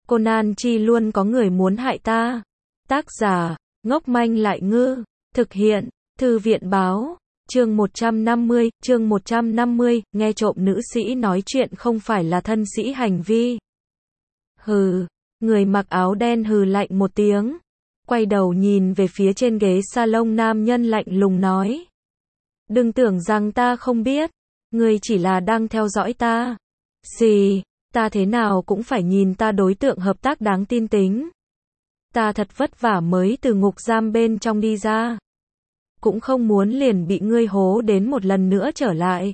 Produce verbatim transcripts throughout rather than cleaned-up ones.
Conan Chi luôn có người muốn hại ta. Tác giả, ngốc manh lại ngư. Thực hiện, Thư viện báo. Chương một trăm năm mươi, chương một trăm năm mươi, nghe trộm nữ sĩ nói chuyện không phải là thân sĩ hành vi. Hừ, người mặc áo đen hừ lạnh một tiếng. Quay đầu nhìn về phía trên ghế salon, nam nhân lạnh lùng nói. Đừng tưởng rằng ta không biết. Ngươi chỉ là đang theo dõi ta. Gì, ta thế nào cũng phải nhìn ta đối tượng hợp tác đáng tin tính. Ta thật vất vả mới từ ngục giam bên trong đi ra. Cũng không muốn liền bị ngươi hố đến một lần nữa trở lại.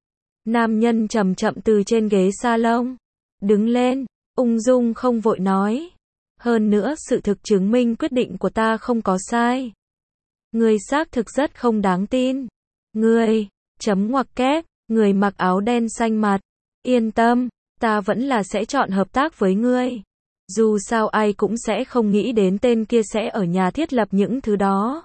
Nam nhân chậm chậm từ trên ghế salon đứng lên, ung dung không vội nói. Hơn nữa sự thực chứng minh quyết định của ta không có sai. Ngươi xác thực rất không đáng tin. Ngươi, chấm ngoặc kép, người mặc áo đen xanh mặt. Yên tâm, ta vẫn là sẽ chọn hợp tác với ngươi. Dù sao ai cũng sẽ không nghĩ đến tên kia sẽ ở nhà thiết lập những thứ đó.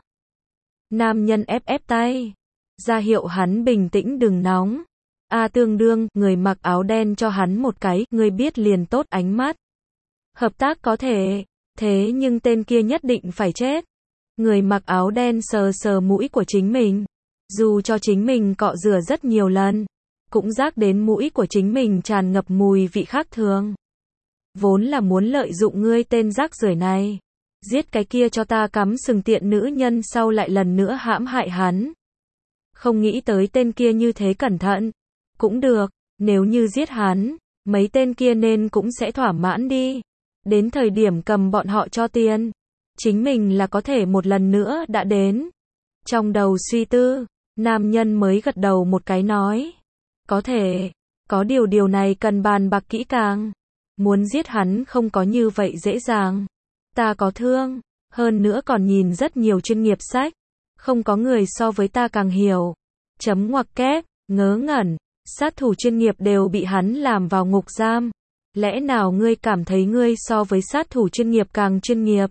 Nam nhân ép ép tay, ra hiệu hắn bình tĩnh đừng nóng. A tương đương, người mặc áo đen cho hắn một cái, ngươi biết liền tốt ánh mắt. Hợp tác có thể, thế nhưng tên kia nhất định phải chết. Người mặc áo đen sờ sờ mũi của chính mình. Dù cho chính mình cọ rửa rất nhiều lần, cũng rác đến mũi của chính mình tràn ngập mùi vị khác thường. Vốn là muốn lợi dụng ngươi tên rác rưởi này. Giết cái kia cho ta cắm sừng tiện nữ nhân sau lại lần nữa hãm hại hắn. Không nghĩ tới tên kia như thế cẩn thận. Cũng được, nếu như giết hắn, mấy tên kia nên cũng sẽ thỏa mãn đi. Đến thời điểm cầm bọn họ cho tiền, chính mình là có thể một lần nữa đã đến. Trong đầu suy tư, nam nhân mới gật đầu một cái nói. Có thể, có điều điều này cần bàn bạc kỹ càng. Muốn giết hắn không có như vậy dễ dàng. Ta có thương, hơn nữa còn nhìn rất nhiều chuyên nghiệp sách. Không có người so với ta càng hiểu. Chấm ngoặc kép, ngớ ngẩn, sát thủ chuyên nghiệp đều bị hắn làm vào ngục giam. Lẽ nào ngươi cảm thấy ngươi so với sát thủ chuyên nghiệp càng chuyên nghiệp?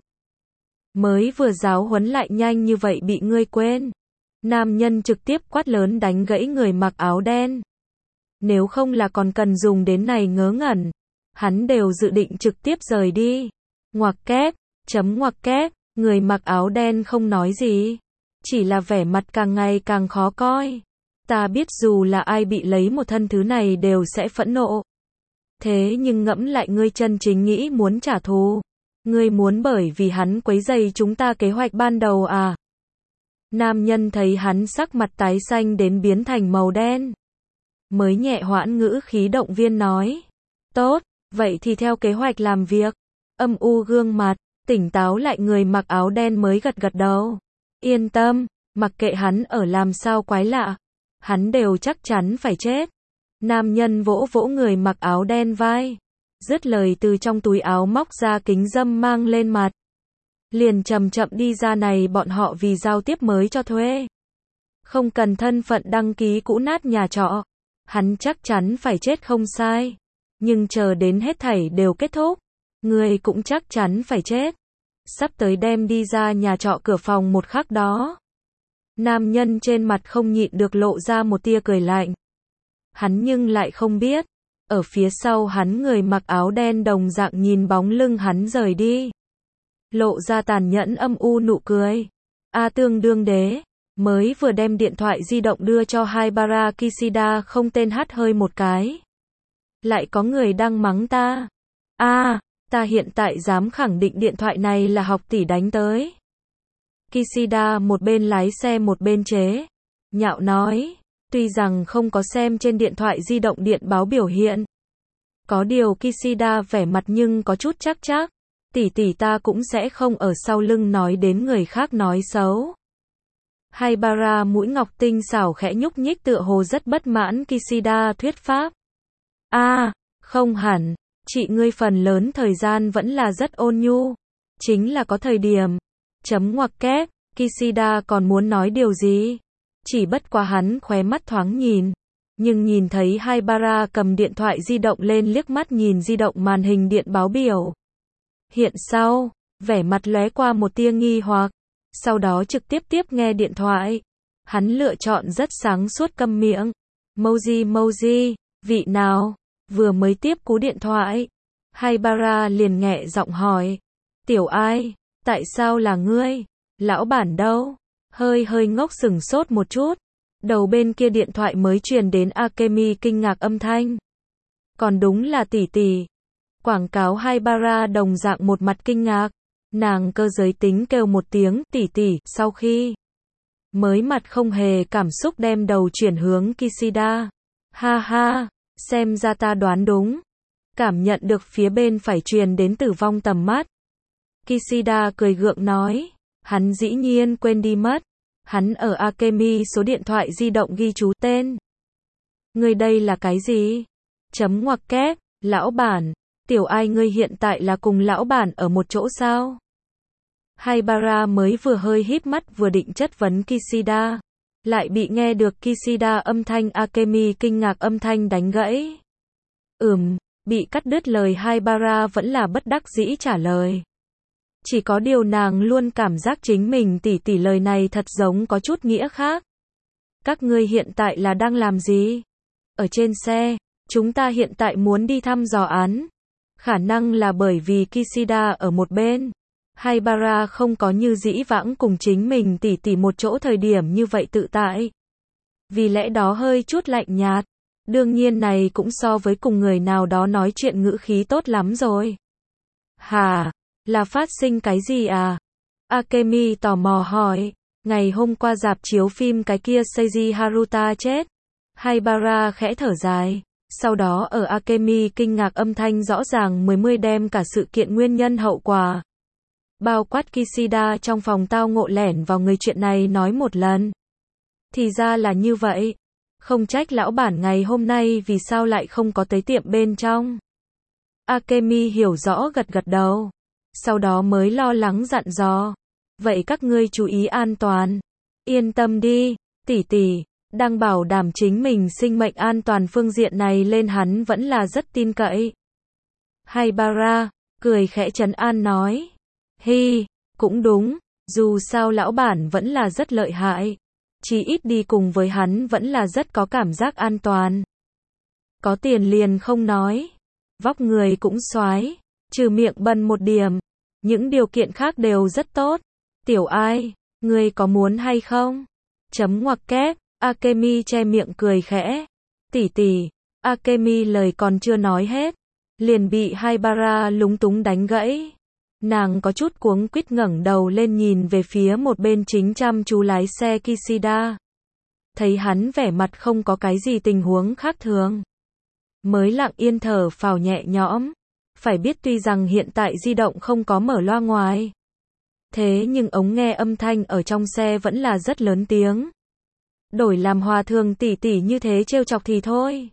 Mới vừa giáo huấn lại nhanh như vậy bị ngươi quên. Nam nhân trực tiếp quát lớn đánh gãy người mặc áo đen. Nếu không là còn cần dùng đến này ngớ ngẩn, hắn đều dự định trực tiếp rời đi. Ngoặc kép, chấm ngoặc kép, người mặc áo đen không nói gì. Chỉ là vẻ mặt càng ngày càng khó coi. Ta biết dù là ai bị lấy một thân thứ này đều sẽ phẫn nộ. Thế nhưng ngẫm lại ngươi chân chính nghĩ muốn trả thù. Ngươi muốn bởi vì hắn quấy rầy chúng ta kế hoạch ban đầu à? Nam nhân thấy hắn sắc mặt tái xanh đến biến thành màu đen. Mới nhẹ hoãn ngữ khí động viên nói. Tốt, vậy thì theo kế hoạch làm việc. Âm u gương mặt, tỉnh táo lại người mặc áo đen mới gật gật đầu. Yên tâm, mặc kệ hắn ở làm sao quái lạ. Hắn đều chắc chắn phải chết. Nam nhân vỗ vỗ người mặc áo đen vai. Dứt lời từ trong túi áo móc ra kính râm mang lên mặt. Liền chậm chậm đi ra này bọn họ vì giao tiếp mới cho thuê. Không cần thân phận đăng ký cũ nát nhà trọ. Hắn chắc chắn phải chết không sai. Nhưng chờ đến hết thảy đều kết thúc. Người cũng chắc chắn phải chết. Sắp tới đem đi ra nhà trọ cửa phòng một khắc đó. Nam nhân trên mặt không nhịn được lộ ra một tia cười lạnh. Hắn nhưng lại không biết. Ở phía sau hắn người mặc áo đen đồng dạng nhìn bóng lưng hắn rời đi. Lộ ra tàn nhẫn âm u nụ cười. A tương đương đế. Mới vừa đem điện thoại di động đưa cho Haibara Kishida không tên hắt hơi một cái. Lại có người đang mắng ta. A, à, ta hiện tại dám khẳng định điện thoại này là học tỷ đánh tới. Kishida một bên lái xe một bên chế. Nhạo nói. Tuy rằng không có xem trên điện thoại di động điện báo biểu hiện. Có điều Kishida vẻ mặt nhưng có chút chắc chắc. Tỷ tỷ ta cũng sẽ không ở sau lưng nói đến người khác nói xấu. Haibara mũi ngọc tinh xảo khẽ nhúc nhích tựa hồ rất bất mãn Kishida thuyết pháp. A, à, không hẳn, chị ngươi phần lớn thời gian vẫn là rất ôn nhu. Chính là có thời điểm. Chấm ngoặc kép, Kishida còn muốn nói điều gì? Chỉ bất quá hắn khóe mắt thoáng nhìn. Nhưng nhìn thấy Haibara cầm điện thoại di động lên liếc mắt nhìn di động màn hình điện báo biểu. Hiện sau, vẻ mặt lóe qua một tia nghi hoặc. Sau đó trực tiếp tiếp nghe điện thoại. Hắn lựa chọn rất sáng suốt câm miệng. Moji Moji, vị nào? Vừa mới tiếp cú điện thoại. Haibara liền nhẹ giọng hỏi. Tiểu Ai, tại sao là ngươi? Lão bản đâu? Hơi hơi ngốc sừng sốt một chút. Đầu bên kia điện thoại mới truyền đến Akemi kinh ngạc âm thanh. Còn đúng là tỷ tỷ. Quảng cáo Haibara đồng dạng một mặt kinh ngạc. Nàng cơ giới tính kêu một tiếng tỷ tỷ, sau khi mới mặt không hề cảm xúc đem đầu chuyển hướng Kishida. Ha ha, xem ra ta đoán đúng. Cảm nhận được phía bên phải truyền đến tử vong tầm mắt. Kishida cười gượng nói, hắn dĩ nhiên quên đi mất. Hắn ở Akemi số điện thoại di động ghi chú tên. Ngươi đây là cái gì? Chấm ngoặc kép, lão bản, Tiểu Ai ngươi hiện tại là cùng lão bản ở một chỗ sao? Haibara mới vừa hơi híp mắt vừa định chất vấn Kishida, lại bị nghe được Kishida âm thanh Akemi kinh ngạc âm thanh đánh gãy. Ừm, bị cắt đứt lời Haibara vẫn là bất đắc dĩ trả lời. Chỉ có điều nàng luôn cảm giác chính mình tỉ tỉ lời này thật giống có chút nghĩa khác. Các ngươi hiện tại là đang làm gì? Ở trên xe, chúng ta hiện tại muốn đi thăm dò án. Khả năng là bởi vì Kishida ở một bên. Haibara không có như dĩ vãng cùng chính mình tỉ tỉ một chỗ thời điểm như vậy tự tại. Vì lẽ đó hơi chút lạnh nhạt. Đương nhiên này cũng so với cùng người nào đó nói chuyện ngữ khí tốt lắm rồi. Hả? Là phát sinh cái gì à? Akemi tò mò hỏi. Ngày hôm qua rạp chiếu phim cái kia Seiji Haruta chết. Haibara khẽ thở dài. Sau đó ở Akemi kinh ngạc âm thanh rõ ràng mười mươi đem cả sự kiện nguyên nhân hậu quả. Bao quát Kishida trong phòng tao ngộ lẻn vào người chuyện này nói một lần. Thì ra là như vậy. Không trách lão bản ngày hôm nay vì sao lại không có tới tiệm bên trong. Akemi hiểu rõ gật gật đầu. Sau đó mới lo lắng dặn dò. Vậy các ngươi chú ý an toàn. Yên tâm đi, tỷ tỷ, đang bảo đảm chính mình sinh mệnh an toàn phương diện này lên hắn vẫn là rất tin cậy. Haibara, cười khẽ trấn an nói. Hi, cũng đúng, dù sao lão bản vẫn là rất lợi hại. Chỉ ít đi cùng với hắn vẫn là rất có cảm giác an toàn. Có tiền liền không nói. Vóc người cũng soái, trừ miệng bần một điểm. Những điều kiện khác đều rất tốt. Tiểu Ai, ngươi có muốn hay không? Chấm ngoặc kép, Akemi che miệng cười khẽ. Tỷ tỷ, Akemi lời còn chưa nói hết. Liền bị Haibara lúng túng đánh gãy. Nàng có chút cuống quýt ngẩng đầu lên nhìn về phía một bên chính chăm chú lái xe Kishida. Thấy hắn vẻ mặt không có cái gì tình huống khác thường. Mới lặng yên thở phào nhẹ nhõm. Phải biết tuy rằng hiện tại di động không có mở loa ngoài. Thế nhưng ống nghe âm thanh ở trong xe vẫn là rất lớn tiếng. Đổi làm hòa thường tỉ tỉ như thế trêu chọc thì thôi.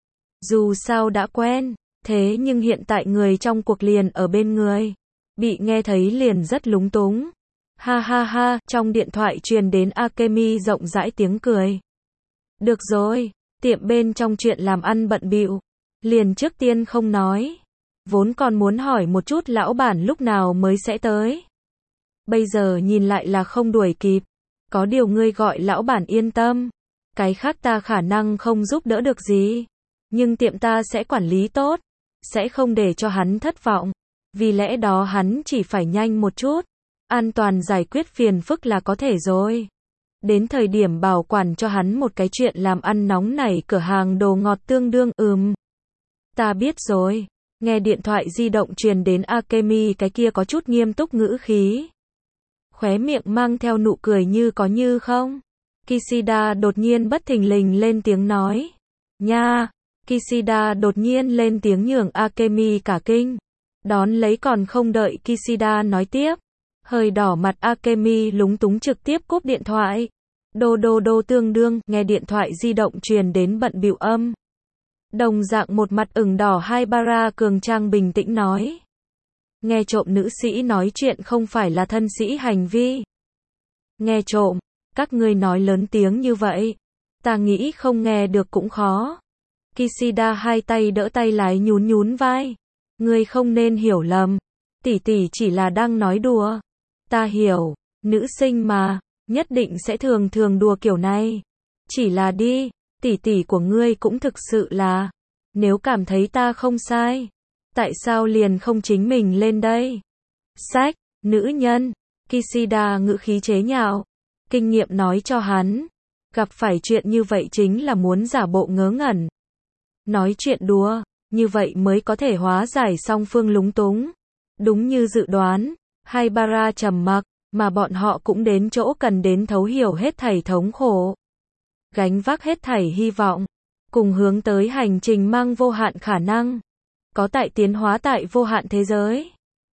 Dù sao đã quen. Thế nhưng hiện tại người trong cuộc liền ở bên người. Bị nghe thấy liền rất lúng túng. Ha ha ha, trong điện thoại truyền đến Akemi rộng rãi tiếng cười. Được rồi, tiệm bên trong chuyện làm ăn bận bịu, liền trước tiên không nói. Vốn còn muốn hỏi một chút lão bản lúc nào mới sẽ tới. Bây giờ nhìn lại là không đuổi kịp. Có điều ngươi gọi lão bản yên tâm. Cái khác ta khả năng không giúp đỡ được gì. Nhưng tiệm ta sẽ quản lý tốt. Sẽ không để cho hắn thất vọng. Vì lẽ đó hắn chỉ phải nhanh một chút. An toàn giải quyết phiền phức là có thể rồi. Đến thời điểm bảo quản cho hắn một cái chuyện làm ăn nóng nảy cửa hàng đồ ngọt tương đương ừm. Ta biết rồi. Nghe điện thoại di động truyền đến Akemi cái kia có chút nghiêm túc ngữ khí. Khóe miệng mang theo nụ cười như có như không. Kishida đột nhiên bất thình lình lên tiếng nói. Nha! Kishida đột nhiên lên tiếng nhường Akemi cả kinh. Đón lấy còn không đợi Kishida nói tiếp. Hơi đỏ mặt Akemi lúng túng trực tiếp cúp điện thoại. Đô đô đô tương đương, nghe điện thoại di động truyền đến bận bịu âm. Đồng dạng một mặt ửng đỏ Haibara cường trang bình tĩnh nói. Nghe trộm nữ sĩ nói chuyện không phải là thân sĩ hành vi. Nghe trộm, các ngươi nói lớn tiếng như vậy. Ta nghĩ không nghe được cũng khó. Kishida hai tay đỡ tay lái nhún nhún vai. Ngươi không nên hiểu lầm. Tỷ tỷ chỉ là đang nói đùa. Ta hiểu, nữ sinh mà, nhất định sẽ thường thường đùa kiểu này. Chỉ là đi, tỷ tỷ của ngươi cũng thực sự là. Nếu cảm thấy ta không sai, Tại sao liền không chính mình lên đây? Sách, nữ nhân. Kishida ngữ khí chế nhạo. Kinh nghiệm nói cho hắn. Gặp phải chuyện như vậy chính là muốn giả bộ ngớ ngẩn. Nói chuyện đùa, như vậy mới có thể hóa giải song phương lúng túng. Đúng như dự đoán, Haibara trầm mặc, mà bọn họ cũng đến chỗ cần đến thấu hiểu hết thảy thống khổ. Gánh vác hết thảy hy vọng, cùng hướng tới hành trình mang vô hạn khả năng. Có tại tiến hóa tại vô hạn thế giới.